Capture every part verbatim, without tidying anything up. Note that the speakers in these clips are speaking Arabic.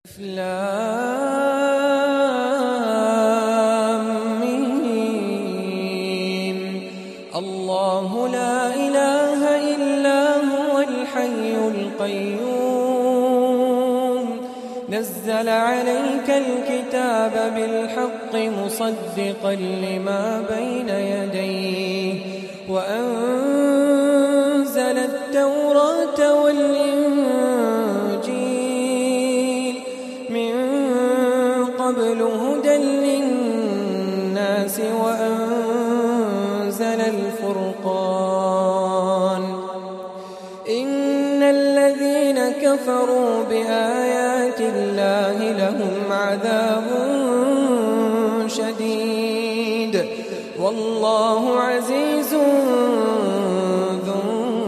لام ميم. الله لا إله إلا هو الحي القيوم نزل عليك الكتاب بالحق مصدقا لما بين يديه وأنزل التوراة والإنجيل من قبل هدى للناس وأنزل الفرقان إن الذين كفروا بآيات الله لهم عذاب شديد والله عزيز ذو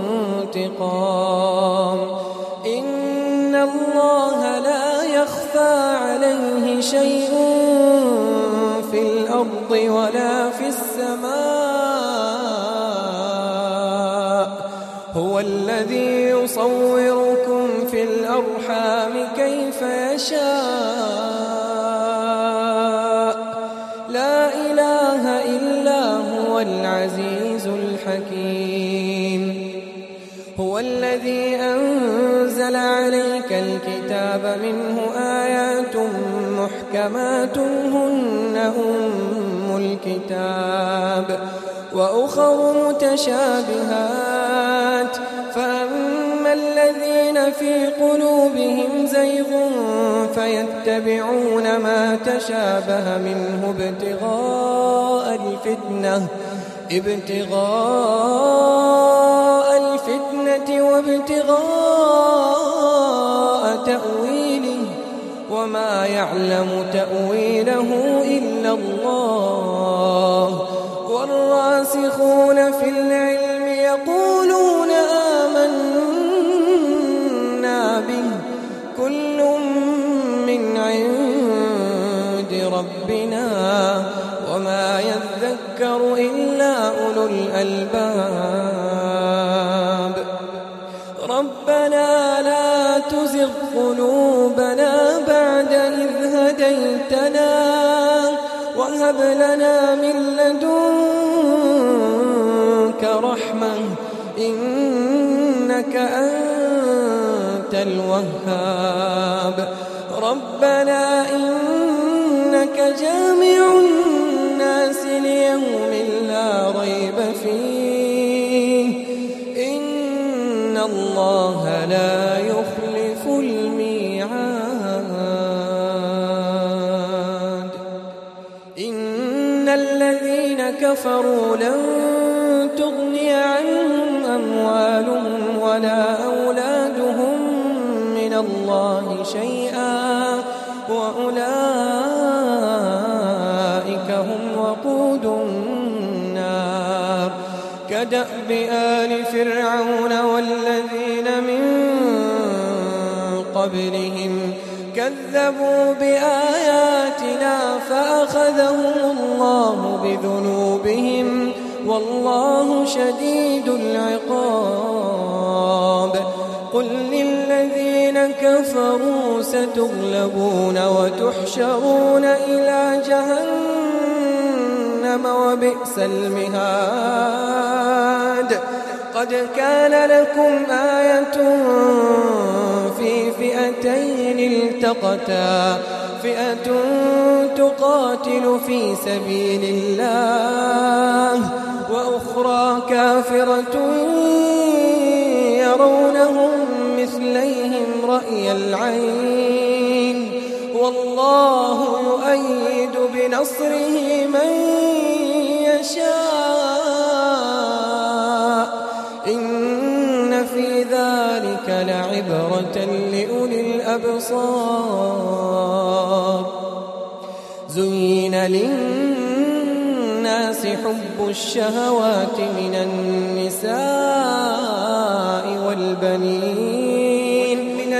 انتقام إن الله لا يخفى عليه شيء في الأرض ولا في السماء هو الذي يصوركم في الأرحام كيف يشاء لا إله إلا هو العزيز الحكيم هو الذي أنزل عليك الكتاب منه آيات محكمات هن أم الكتاب وأخر متشابهات فأما الذين في قلوبهم زيغ فيتبعون ما تشابه منه ابتغاء الفتنة ابتغاء الفتنة وابتغاء تأويله وما يعلم تأويله إلا الله والراسخون في العلم يقولون آمنا به كل من عند ربنا وما يذكر إلا أولو الألباب ربنا لا تزغ قلوبنا بعد إذ هديتنا وهب لنا من لدنك رحمة إنك أنت الوهاب ربنا إنك جامع الناس ليوم لا ريب فيه إن الله لا يخلف الميعاد إن الذين كفروا لن تغني عنهم أموالهم ولا أولادهم من الله شيئا وأولئك هم وقود النار كدأب آل فرعون والذين من قبلهم كذبوا بآياتنا فأخذهم الله بذنوبهم والله شديد العقاب قل للذين كفروا ستغلبون وتحشرون إلى جهنم وبئس المهاد قد كان لكم آية في فئتين التقتا فئة تقاتل في سبيل الله وأخرى كافرة يرونهم مثليهم رأي العين والله يؤيد بنصره من يشاء إن في ذلك لعبرة لأولي الأبصار زين للناس حب الشهوات من النساء والبنين من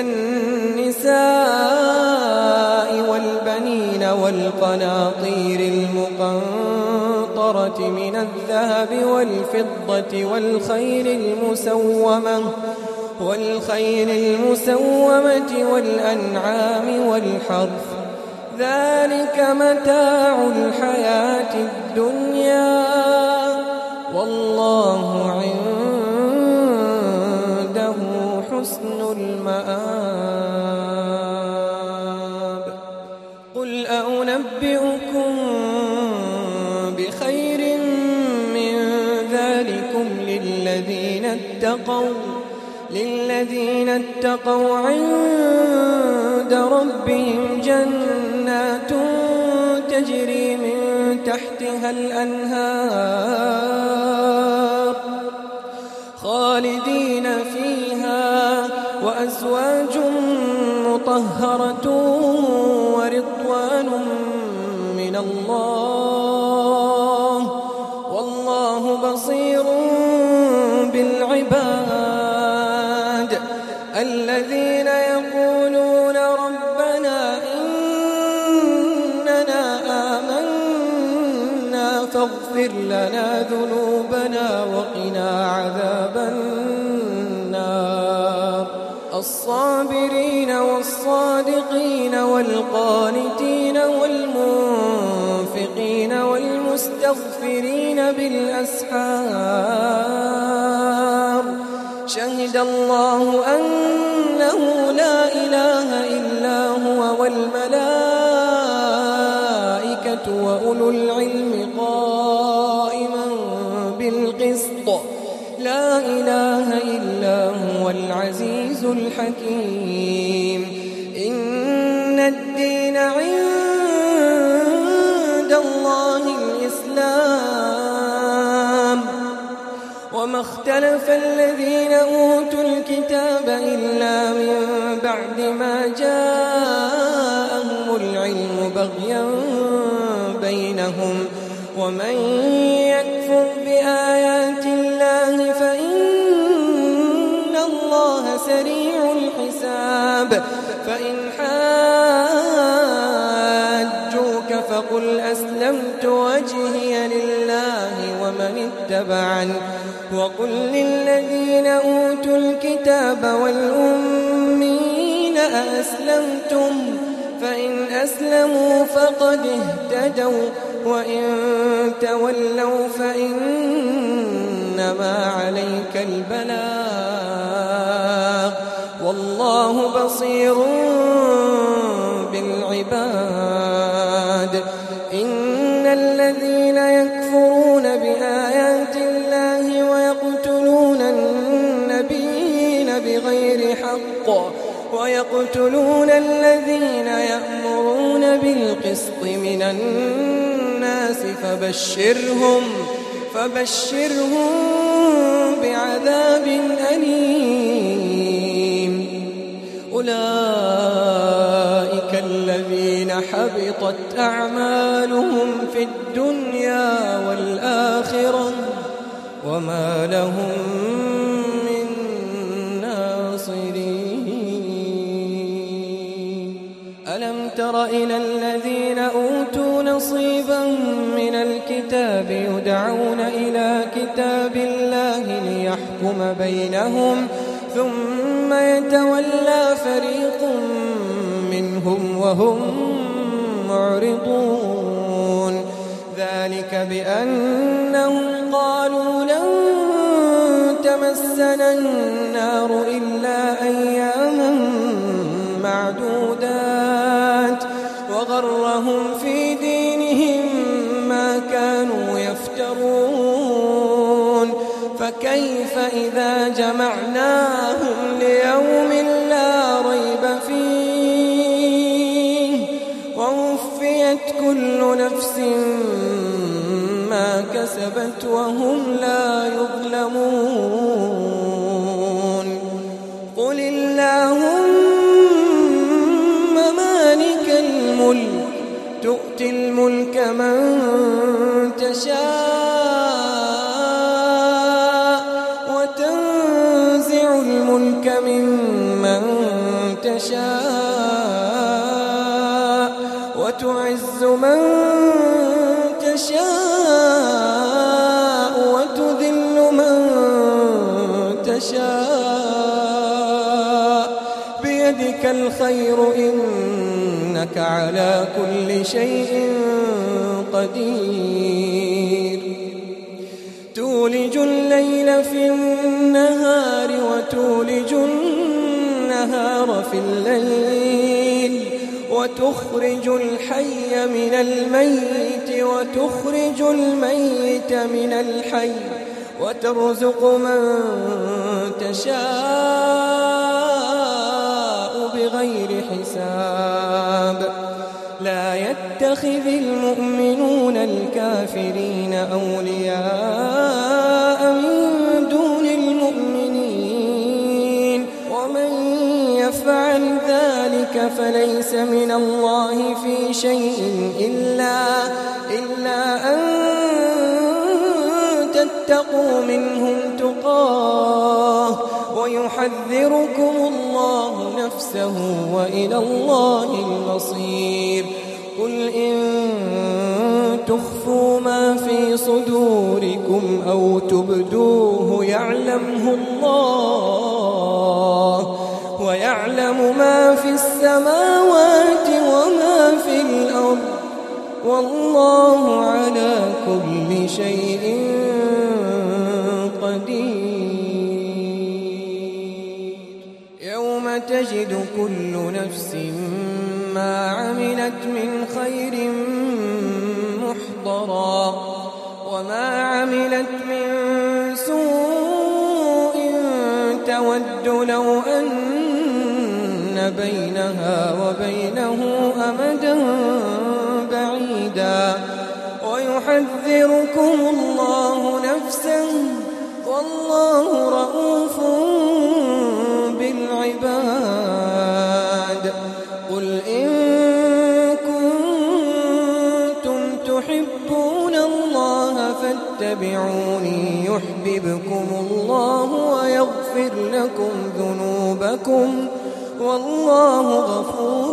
النساء والبنين والقناطير المقنطرة من الذهب والفضة والخيل المسومة والخيل المسومة والأنعام والحرث ذلك متاع الحياة الدنيا والله عنده حسن المآب. قل أنبئكم بخير من ذلكم للذين اتقوا للذين اتقوا عند ربهم جنات تجري من تحتها الأنهار خالدين فيها وأزواج مطهرة ورضوان من الله والله بصير بالعباد. الذين يقولون ربنا إننا آمنا فاغفر لنا ذنوبنا وقنا عذاب النار. الصابرين والصادقين والقانتين والمنفقين والمستغفرين بالأسحار شهد الله أنه لا إله إلا هو والملائكة وأولو العلم قائما بالقسط لا إله إلا هو العزيز الحكيم. إن الدين عند الله الإسلام وما اختلف الذين أوتوا الكتاب إلا من بعد ما جاءهم العلم بغيا بينهم ومن يكفر بآيات الله فإن الله سريع الحساب. فإن حاجوك فقل أسلمت وجهي لله ومن اتبعني وقل للذين أوتوا الكتاب والأمين أأسلمتم فإن أسلموا فقد اهتدوا وإن تولوا فإنما عليك البلاغ والله بصير بالعباد. إن الذين يكفرون بآيات الله ويقتلون النبيين بغير حق ويقتلون الذين يأمرون بالقسط من الناس فبشرهم فبشرهم بعذاب أليم. أولئك الذين حبطت أعمالهم في الدنيا والآخرة وما لهم من ناصرين. ألم تر إلى الذين أوتوا نصيبا من الكتاب يدعون إلى كتاب الله ليحكم بينهم ثم يتولى فريق منهم وهم معرضون. ذلك بأنهم قالوا لن تمسنا النار إلا أياما معدودات وغرهم في دينهم ما كانوا يفترون. فكيف إذا جمعناهم ليوم لا ريب فيه ووفيت كل نفس ما كسبت وهم لا يظلمون. قل اللهم مالك الملك تؤتي الملك من تشاء وتنزع الملك ممن تشاء وتعز من تشاء وتذل من تشاء بيدك الخير إنك على كل شيء قدير تولج الليل في النهار وتولج النهار في الليل وتخرج الحي من الميت وتخرج الميت من الحي وترزق من تشاء بغير حساب لا يتخذ المؤمنون الكافرين أولياء من دون المؤمنين ومن يفعل ذلك فليس من الله في شيء إلا, إلا أن تتقوا منهم تقاه ويحذركم الله نفسه وإلى الله المصير قل إن تخفوا ما في صدوركم أو تبدوه يعلمه الله ويعلم ما في السماوات وما في الأرض والله على كل شيء قدير يوم تجد كل نفس ما عملت من خير محضرا وما عملت من سوء تود لو أن بينها وبينه أمدا بعيدا ويحذركم الله نفسه والله رؤوف بالعباد قل إن كنتم تحبون الله فاتبعوني يحببكم الله ويغفر لكم ذنوبكم والله غفور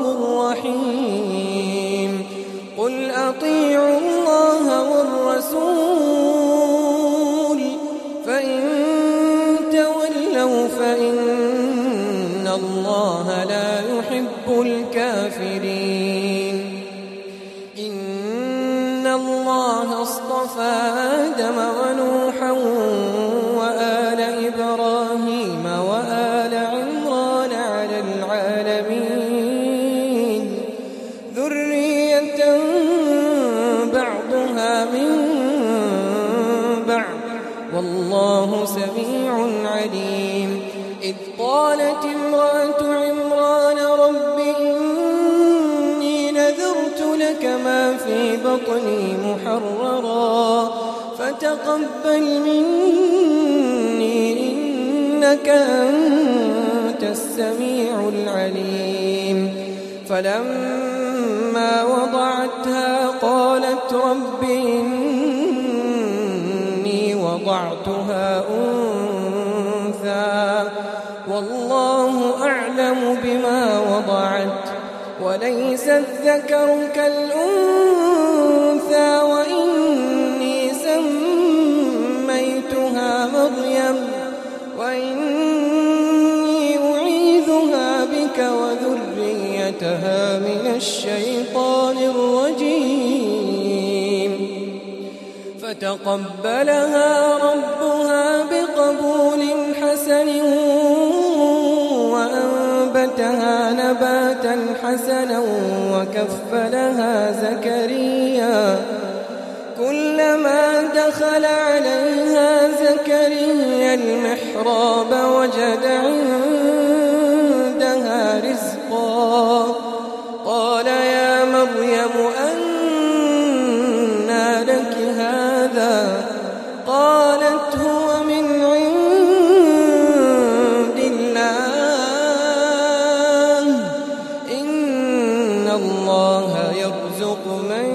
رحيم قل أطيعوا الله والرسول فإن تولوا فإن الله لا يحب الكافرين إن الله اصطفى آدم ونوحا وآل إبراهيم وآل عمران على العالمين ذرية بعضها من بعض والله سميع عليم إذ قالت امرأة عمران رب إني نذرت لك ما في بطني محررا فتقبل مني إنك أنت السميع العليم فلما وضعتها قالت رب إني وضعتها أنثى والله أعلم بما وضعت وليس الذكر كالأنثى وإني سميتها مريم وإني أعيذها بك وذريتها من الشيطان الرجيم فتقبلها ربها بقبول حسن وأنبتها نباتا حسنا وكفلها زكريا كلما دخل عليها زكريا المحراب وجد عندها رزقا قال يا مريم أنى لك هذا قالت هو من عند الله إن الله يرزق من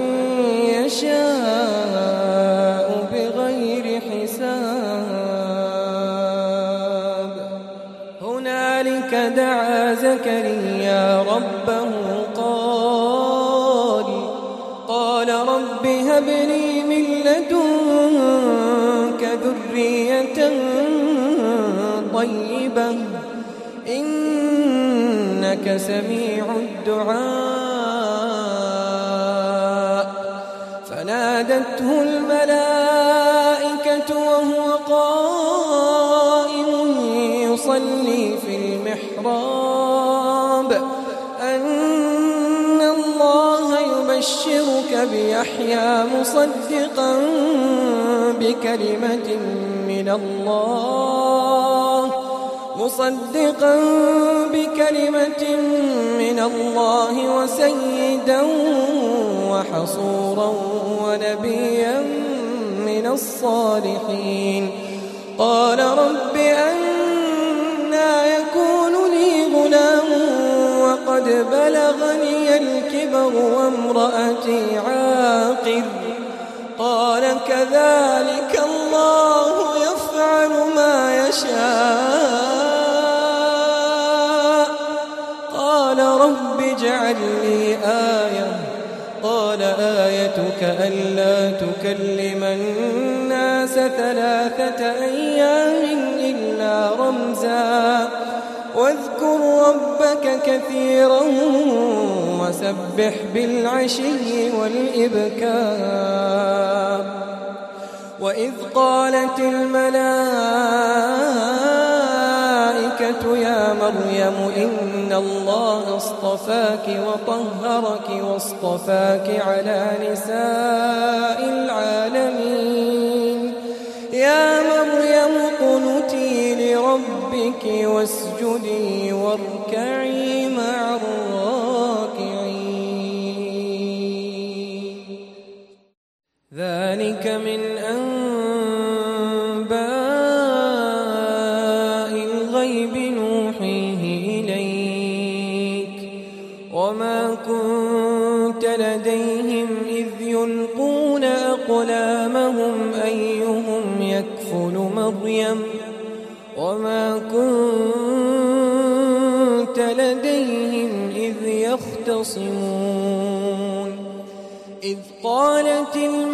يشاء بغير حساب هنالك دعا زكريا ربه قال قال رب هب لي من لدنك ذرية طيبة إنك إنك سميع الدعاء. فنادته الملائكة وهو قائم يصلي في المحراب أن الله يبشرك بيحيى مصدقا بكلمة من الله مصدقا بكلمة من الله وسيدا وحصورا ونبيا من الصالحين. قال رب أنى يكون لي غلام وقد بلغني الكبر وامرأتي عاقر. قال كذلك الله يفعل ما يشاء. قال رب اجعل لي آية. قال آيتك ألا تكلم الناس ثلاثة أيام إلا رمزا واذكر ربك كثيرا وسبح بالعشي والإبكار. وإذ قالت الملائكة يا مريم إن الله اصطفاك وطهرك واصطفاك على نساء العالمين. يا مريم اقنتي لربك واسجدي واركعي مع الراكعين. ذلك من أنباء الغيب نوحيه إليك وما كنت لديهم إذ يلقون أقلامهم أيهم يكفل مريم وما كنت لديهم إذ يختصمون. إذ قالت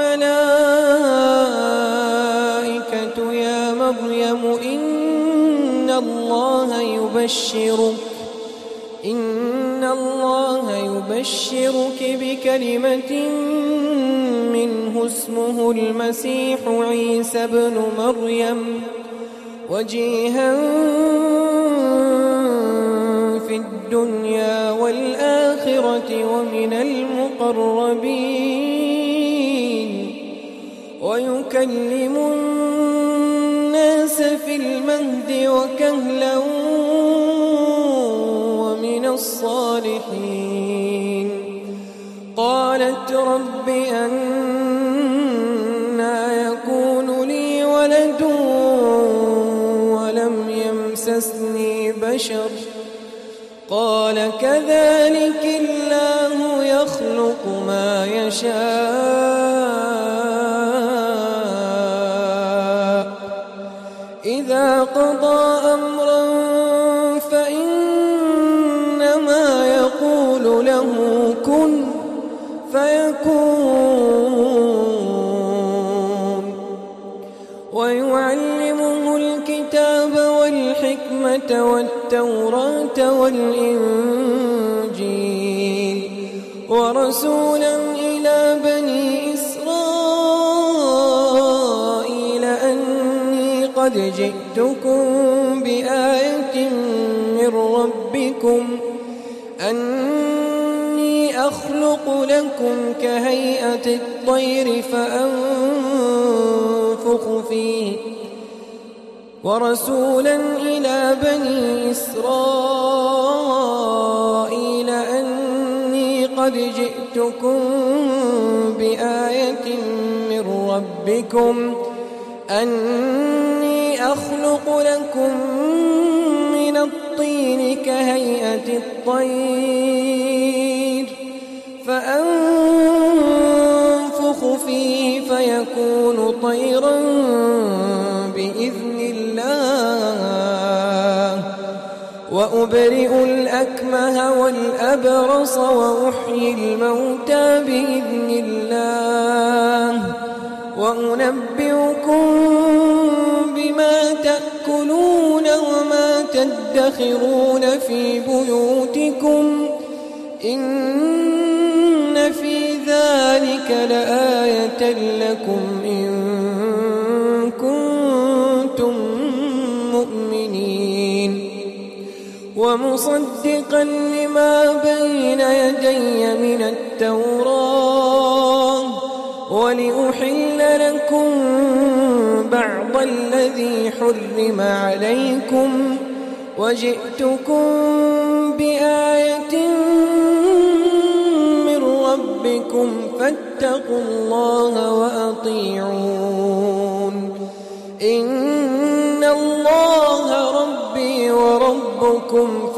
الملائكة يا مريم إن الله يبشرك إن الله يبشرك بكلمة منه اسمه المسيح عيسى ابن مريم وجيها في الدنيا والآخرة ومن المقربين ويكلم الناس في المهد وكهلا ومن الصالحين. قالت رب أنى يكون لي ولد ولم يمسسني بشر. قال كذلك الله يخلق ما يشاء إذا قضى أمرا فإنما يقول له كن فيكون. ويعلمه الكتاب والحكمة والتوراة والإنجيل ورسولا إلى بني إسرائيل أني قد جئتكم بآية من ربكم أني أخلق لكم كهيئة الطير فأنفخ فيه ورسولا إلى بني إسرائيل أني قد جئتكم بآية من ربكم أني أخلق لكم من الطين كهيئة الطير فأنفخ فيه فيكون طيرا بإذن الله وأبرئ الأكمه والأبرص وأحيي الموتى بإذن الله وأنبئكم بما تأكلون وما تدخرون تدخرون في بيوتكم إن في ذلك لآية لكم إن كنتم مؤمنين ومصدقا لما بين يدي من التوراة ولأحل لكم بعض الذي حرم عليكم وجئتكم بآية من ربكم فاتقوا الله وأطيعون إن الله ربي وربكم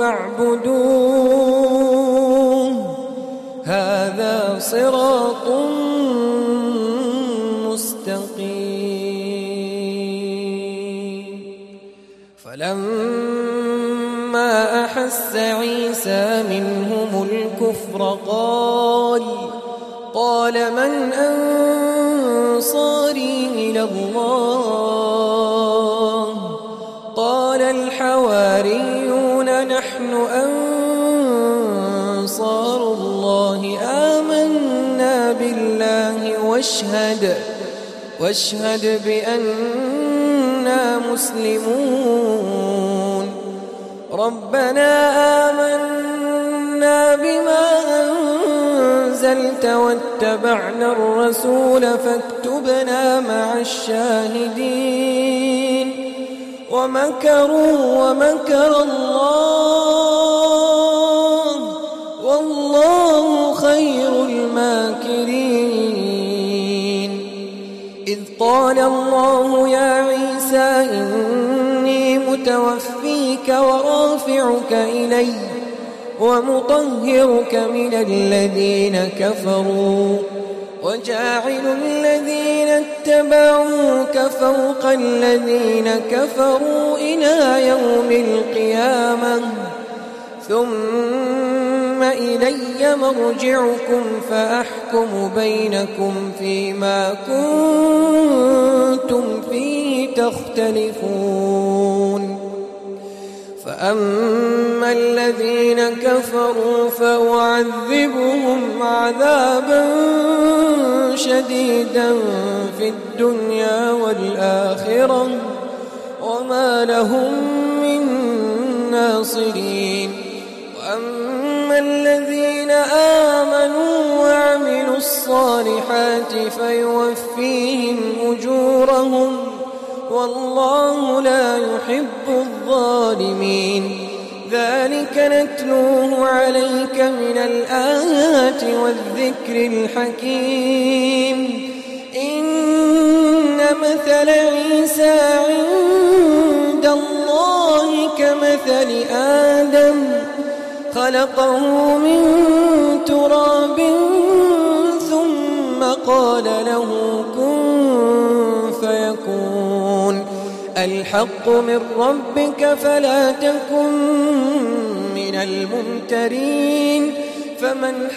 فاعبدوه هذا صراط مستقيم فلما أحس عيسى منهم الكفر قال قال من أنصاري إلى الله قال الحواريون نحن أنصار الله آمنا بالله واشهد واشهد بأننا مسلمون ربنا آمنا بما أنزلت واتبعنا الرسول فاكتبنا مع الشاهدين ومكروا ومكر الله والله خير الماكرين إذ قال الله يا عيسى إني متوفيك ورافعك إلي ومطهرك من الذين كفروا وجاعل الذين اتبعوك فوق الذين كفروا إلى يوم القيامة ثم إلي مرجعكم فأحكم بينكم فيما كنتم فيه تختلفون فأما الذين كفروا فأعذبهم عذابا شديدا في الدنيا والآخرة وما لهم من ناصرين وأما الذين آمنوا وعملوا الصالحات فيوفيهم أجورهم والله لا يحب الظالمين ذلك نتلوه عليك من الآيات والذكر الحكيم إن مثل عيسى عند الله كمثل آدم خلقه من تراب ثم قال له كن فيكون الحق من ربك فلا تكن من الممترين فمن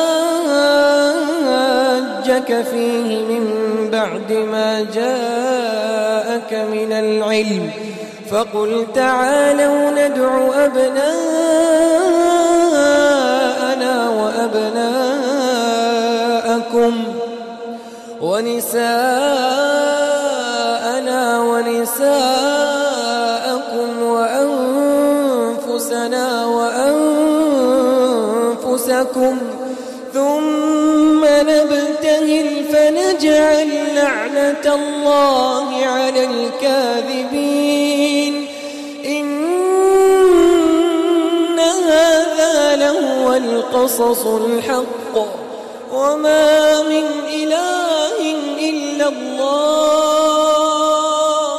حاجك فيه من بعد ما جاءك من العلم فقل تعالوا ندع أبناءنا وأبناءكم ونساءنا ونساءكم وأنفسنا وأنفسكم ثم نبتهل فنجعل لعنة الله على الكاذبين إن هذا لهو القصص الحق وما من إله إلا الله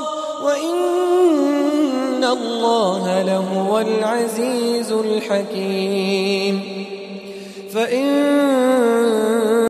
وإن الله لهو العزيز الحكيم فإن